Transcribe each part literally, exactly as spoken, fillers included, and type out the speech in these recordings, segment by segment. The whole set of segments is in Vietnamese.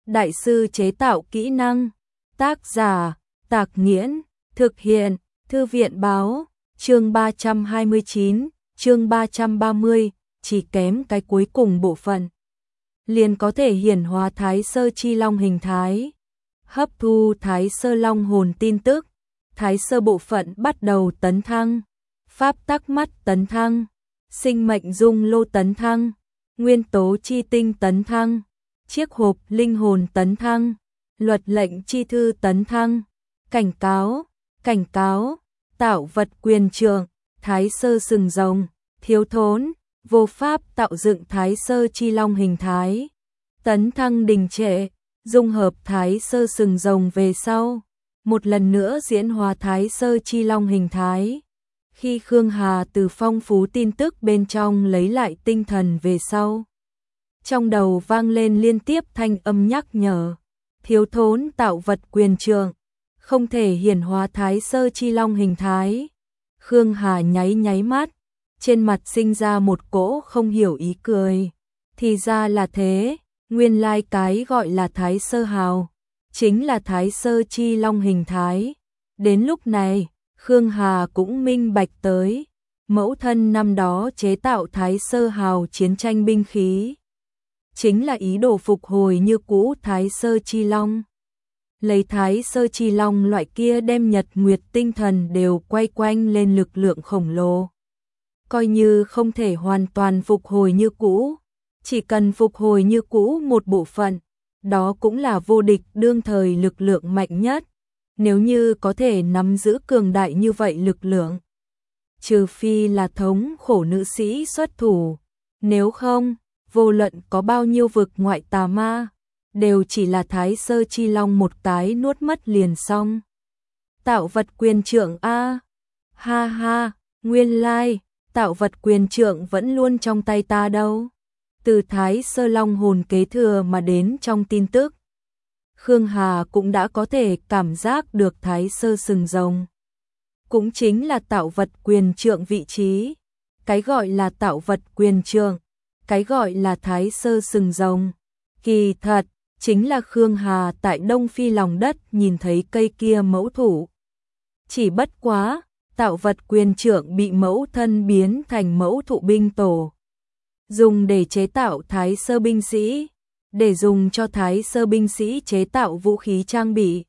Đại sư chế tạo kỹ năng. Tác giả, Tạc Nghiễn. Thực hiện, Thư viện báo. Chương ba trăm hai mươi chín, chương ba trăm ba mươi, chỉ kém cái cuối cùng bộ phận. Liền có thể hiển hóa Thái Sơ Chi Long hình thái. Hấp thu Thái Sơ Long hồn tin tức. Thái Sơ bộ phận bắt đầu tấn thăng. Pháp tắc mắt tấn thăng. Sinh mệnh dung lô tấn thăng. Nguyên tố chi tinh tấn thăng. Chiếc hộp linh hồn tấn thăng. Luật lệnh chi thư tấn thăng. Cảnh cáo, cảnh cáo, tạo vật quyền trượng, Thái Sơ sừng rồng, thiếu thốn, vô pháp tạo dựng Thái Sơ Chi Long hình thái. Tấn thăng đình trệ, dung hợp Thái Sơ sừng rồng về sau, một lần nữa diễn hóa Thái Sơ Chi Long hình thái. Khi Khương Hà từ phong phú tin tức bên trong lấy lại tinh thần về sau, trong đầu vang lên liên tiếp thanh âm nhắc nhở. Thiếu thốn tạo vật quyền trượng, không thể hiển hóa Thái Sơ Chi Long hình thái. Khương Hà nháy nháy mắt, trên mặt sinh ra một cỗ không hiểu ý cười. Thì ra là thế, nguyên lai cái gọi là Thái Sơ Hào, chính là Thái Sơ Chi Long hình thái. Đến lúc này, Khương Hà cũng minh bạch tới, mẫu thân năm đó chế tạo Thái Sơ Hào chiến tranh binh khí, chính là ý đồ phục hồi như cũ Thái Sơ Chi Long. Lấy Thái Sơ Chi Long loại kia đem nhật nguyệt tinh thần đều quay quanh lên lực lượng khổng lồ. Coi như không thể hoàn toàn phục hồi như cũ, chỉ cần phục hồi như cũ một bộ phận, đó cũng là vô địch đương thời lực lượng mạnh nhất. Nếu như có thể nắm giữ cường đại như vậy lực lượng, trừ phi là thống khổ nữ sĩ xuất thủ, nếu không, vô luận có bao nhiêu vực ngoại tà ma, đều chỉ là Thái Sơ Chi Long một cái nuốt mất liền xong. Tạo vật quyền trượng a, ha ha, nguyên lai, tạo vật quyền trượng vẫn luôn trong tay ta đâu. Từ Thái Sơ Long hồn kế thừa mà đến trong tin tức, Khương Hà cũng đã có thể cảm giác được Thái Sơ sừng rồng, cũng chính là tạo vật quyền trượng vị trí. Cái gọi là tạo vật quyền trượng, cái gọi là Thái Sơ sừng rồng, kỳ thật chính là Khương Hà tại Đông Phi lòng đất nhìn thấy cây kia mẫu thụ. Chỉ bất quá, tạo vật quyền trượng bị mẫu thân biến thành mẫu thụ binh tổ, dùng để chế tạo Thái Sơ binh sĩ, để dùng cho Thái Sơ binh sĩ chế tạo vũ khí trang bị.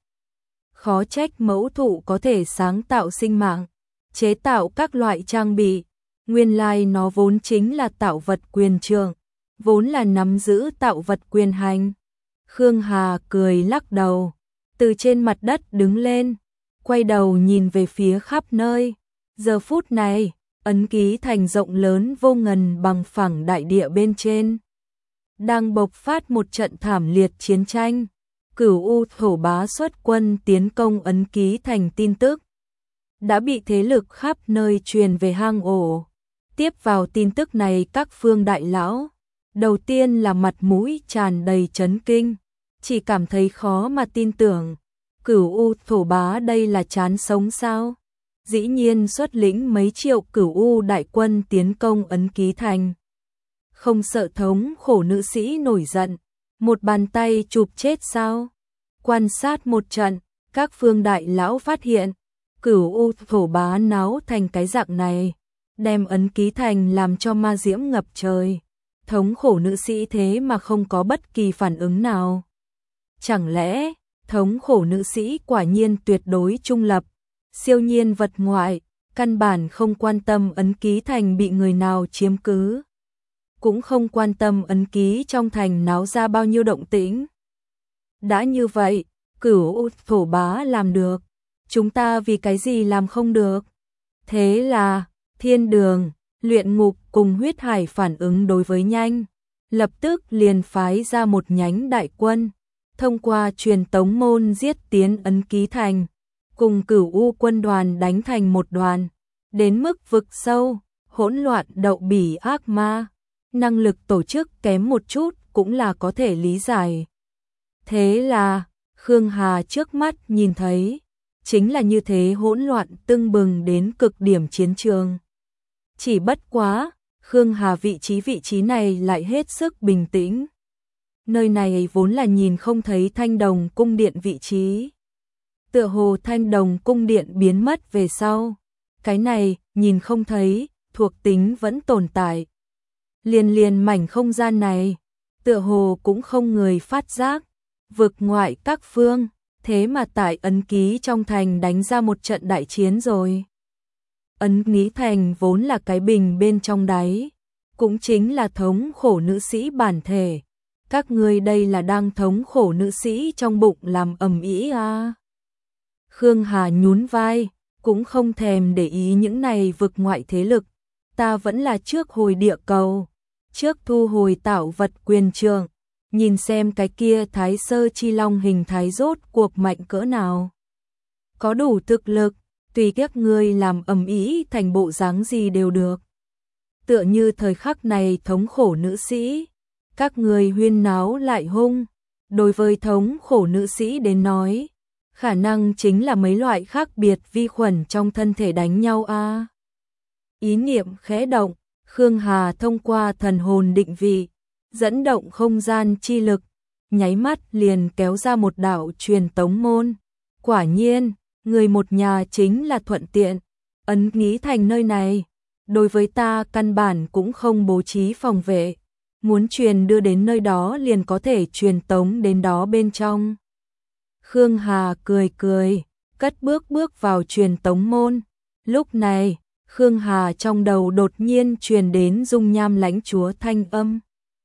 Khó trách mẫu thụ có thể sáng tạo sinh mạng, chế tạo các loại trang bị. Nguyên lai nó vốn chính là tạo vật quyền trượng, vốn là nắm giữ tạo vật quyền hành. Khương Hà cười lắc đầu, từ trên mặt đất đứng lên, quay đầu nhìn về phía khắp nơi. Giờ phút này, ấn ký thành rộng lớn vô ngần bằng phẳng đại địa bên trên, đang bộc phát một trận thảm liệt chiến tranh. Cửu U thổ bá xuất quân tiến công ấn ký thành tin tức đã bị thế lực khắp nơi truyền về hang ổ. Tiếp vào tin tức này, các phương đại lão đầu tiên là mặt mũi tràn đầy chấn kinh, chỉ cảm thấy khó mà tin tưởng. Cửu U thổ bá đây là chán sống sao? Dĩ nhiên xuất lĩnh mấy triệu Cửu U đại quân tiến công ấn ký thành, không sợ thống khổ nữ sĩ nổi giận, một bàn tay chụp chết sao? Quan sát một trận, các phương đại lão phát hiện, Cửu U thổ bá náo thành cái dạng này, đem ấn ký thành làm cho ma diễm ngập trời. Thống khổ nữ sĩ thế mà không có bất kỳ phản ứng nào. Chẳng lẽ, thống khổ nữ sĩ quả nhiên tuyệt đối trung lập, siêu nhiên vật ngoại, căn bản không quan tâm ấn ký thành bị người nào chiếm cứ, cũng không quan tâm ấn ký trong thành náo ra bao nhiêu động tĩnh. Đã như vậy, Cửu thổ bá làm được, chúng ta vì cái gì làm không được? Thế là, thiên đường, luyện ngục cùng huyết hải phản ứng đối với nhanh, lập tức liền phái ra một nhánh đại quân, thông qua truyền tống môn giết tiến ấn ký thành, cùng Cửu U quân đoàn đánh thành một đoàn, đến mức vực sâu, hỗn loạn đậu bỉ ác ma. Năng lực tổ chức kém một chút cũng là có thể lý giải. Thế là, Khương Hà trước mắt nhìn thấy, chính là như thế hỗn loạn tưng bừng đến cực điểm chiến trường. Chỉ bất quá, Khương Hà vị trí vị trí này lại hết sức bình tĩnh. nơi này vốn là nhìn không thấy Thanh Đồng cung điện vị trí. Tựa hồ Thanh Đồng cung điện biến mất về sau. Cái này, nhìn không thấy, thuộc tính vẫn tồn tại. Liền liền mảnh không gian này, tựa hồ cũng không người phát giác. Vực ngoại các phương, thế mà tại ấn ký trong thành đánh ra một trận đại chiến rồi. Ấn ký thành vốn là cái bình bên trong đáy, cũng chính là thống khổ nữ sĩ bản thể. Các ngươi đây là đang thống khổ nữ sĩ trong bụng làm ầm ĩ à. Khương Hà nhún vai, cũng không thèm để ý những này vực ngoại thế lực. Ta vẫn là trước hồi địa cầu, trước thu hồi tạo vật quyền trường, nhìn xem cái kia Thái Sơ Chi Long hình thái rốt cuộc mạnh cỡ nào. Có đủ thực lực, tùy các ngươi làm ầm ĩ thành bộ dáng gì đều được. Tựa như thời khắc này thống khổ nữ sĩ, các người huyên náo lại hung. Đối với thống khổ nữ sĩ đến nói, khả năng chính là mấy loại khác biệt vi khuẩn trong thân thể đánh nhau a. À. Ý niệm khẽ động, Khương Hà thông qua thần hồn định vị, dẫn động không gian chi lực, nháy mắt liền kéo ra một đạo truyền tống môn. Quả nhiên, người một nhà chính là thuận tiện, ấn ký thành nơi này. Đối với ta căn bản cũng không bố trí phòng vệ, muốn truyền đưa đến nơi đó liền có thể truyền tống đến đó bên trong. Khương Hà cười cười, cất bước bước vào truyền tống môn. Lúc này, Khương Hà trong đầu đột nhiên truyền đến dung nham lãnh chúa thanh âm.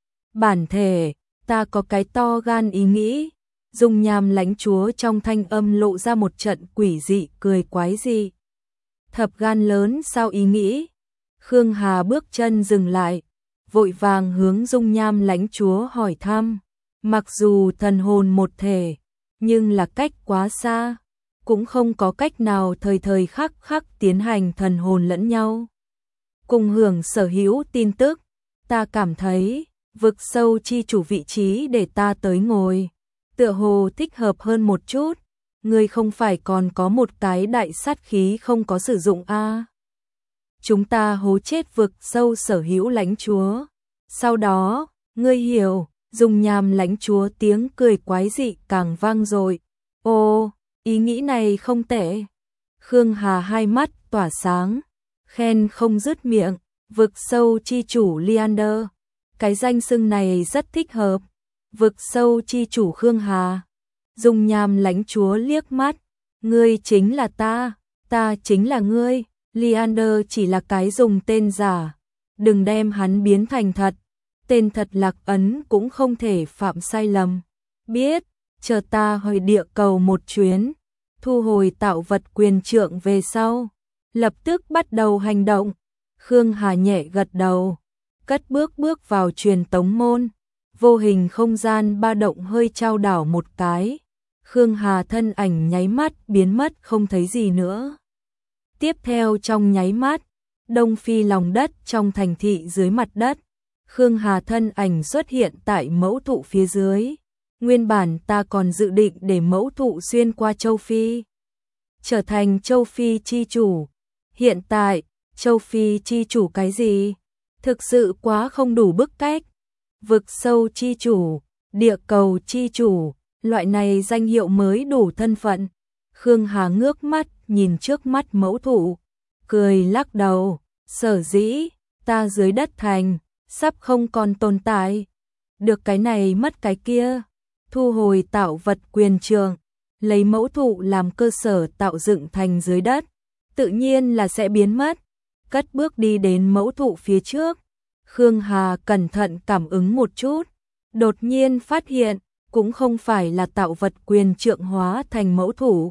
Bản thể, ta có cái to gan ý nghĩ. Dung nham lãnh chúa trong thanh âm lộ ra một trận quỷ dị cười quái dị. Thập gan lớn sao ý nghĩ? Khương Hà bước chân dừng lại, vội vàng hướng dung nham lãnh chúa hỏi thăm. Mặc dù thần hồn một thể, nhưng là cách quá xa, cũng không có cách nào thời thời khắc khắc tiến hành thần hồn lẫn nhau. Cùng hưởng sở hữu tin tức, ta cảm thấy, vực sâu chi chủ vị trí để ta tới ngồi, tựa hồ thích hợp hơn một chút. Ngươi không phải còn có một cái đại sát khí không có sử dụng a? À? Chúng ta hố chết vực sâu sở hữu lãnh chúa. Sau đó, ngươi hiểu, dung nham lãnh chúa tiếng cười quái dị càng vang dội. Ô, ý nghĩ này không tệ. Khương Hà hai mắt tỏa sáng, khen không dứt miệng. Vực sâu chi chủ Leander, cái danh xưng này rất thích hợp. Vực sâu chi chủ Khương Hà. Dung nham lãnh chúa liếc mắt, ngươi chính là ta, ta chính là ngươi. Leander chỉ là cái dùng tên giả, đừng đem hắn biến thành thật. Tên thật Lạc Ấn cũng không thể phạm sai lầm. Biết, chờ ta hồi địa cầu một chuyến, thu hồi tạo vật quyền trượng về sau, lập tức bắt đầu hành động. Khương Hà nhẹ gật đầu, cất bước bước vào truyền tống môn. Vô hình không gian ba động hơi trao đảo một cái, Khương Hà thân ảnh nháy mắt biến mất không thấy gì nữa. Tiếp theo trong nháy mắt, đông phi lòng đất trong thành thị dưới mặt đất, Khương Hà thân ảnh xuất hiện tại mẫu thụ phía dưới. Nguyên bản ta còn dự định để mẫu thụ xuyên qua châu Phi, trở thành châu Phi chi chủ. Hiện tại, châu Phi chi chủ cái gì? Thực sự quá không đủ bức cách. Vực sâu chi chủ, địa cầu chi chủ, loại này danh hiệu mới đủ thân phận. Khương Hà ngước mắt nhìn trước mắt mẫu thụ, cười lắc đầu. Sở dĩ, ta dưới đất thành, sắp không còn tồn tại. Được cái này mất cái kia, thu hồi tạo vật quyền trường, lấy mẫu thụ làm cơ sở tạo dựng thành dưới đất, tự nhiên là sẽ biến mất. Cất bước đi đến mẫu thụ phía trước, Khương Hà cẩn thận cảm ứng một chút, đột nhiên phát hiện, cũng không phải là tạo vật quyền trượng hóa thành mẫu thụ,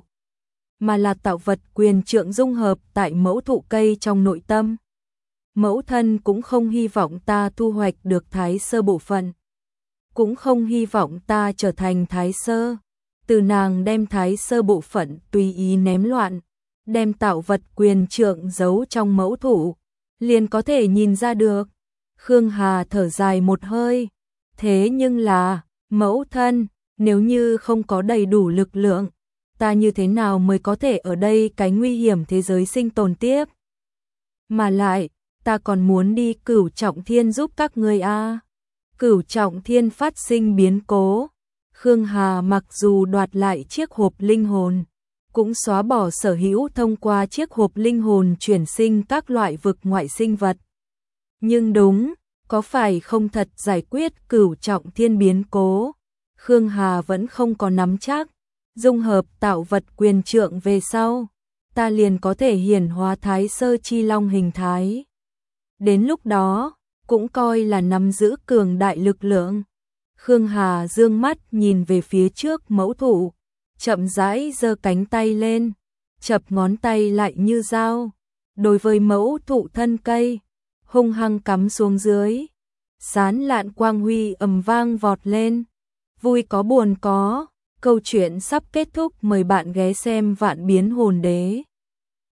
mà là tạo vật quyền trượng dung hợp tại mẫu thụ cây trong nội tâm. Mẫu thân cũng không hy vọng ta thu hoạch được thái sơ bộ phận, cũng không hy vọng ta trở thành thái sơ. Từ nàng đem thái sơ bộ phận tùy ý ném loạn, đem tạo vật quyền trượng giấu trong mẫu thụ, liền có thể nhìn ra được. Khương Hà thở dài một hơi, thế nhưng là, mẫu thân, nếu như không có đầy đủ lực lượng, ta như thế nào mới có thể ở đây cái nguy hiểm thế giới sinh tồn tiếp? Mà lại, ta còn muốn đi Cửu Trọng Thiên giúp các ngươi a. À. Cửu Trọng Thiên phát sinh biến cố. Khương Hà mặc dù đoạt lại chiếc hộp linh hồn, cũng xóa bỏ sở hữu thông qua chiếc hộp linh hồn chuyển sinh các loại vực ngoại sinh vật. Nhưng đúng, có phải không thật giải quyết Cửu Trọng Thiên biến cố, Khương Hà vẫn không có nắm chắc. Dung hợp tạo vật quyền trượng về sau, ta liền có thể hiển hóa Thái Sơ Chi Long hình thái. Đến lúc đó, cũng coi là nắm giữ cường đại lực lượng. Khương Hà dương mắt nhìn về phía trước mẫu thụ, chậm rãi giơ cánh tay lên, chập ngón tay lại như dao, đối với mẫu thụ thân cây, hung hăng cắm xuống dưới. Sán lạn quang huy ầm vang vọt lên, vui có buồn có, câu chuyện sắp kết thúc, mời bạn ghé xem Vạn Biến Hồn Đế.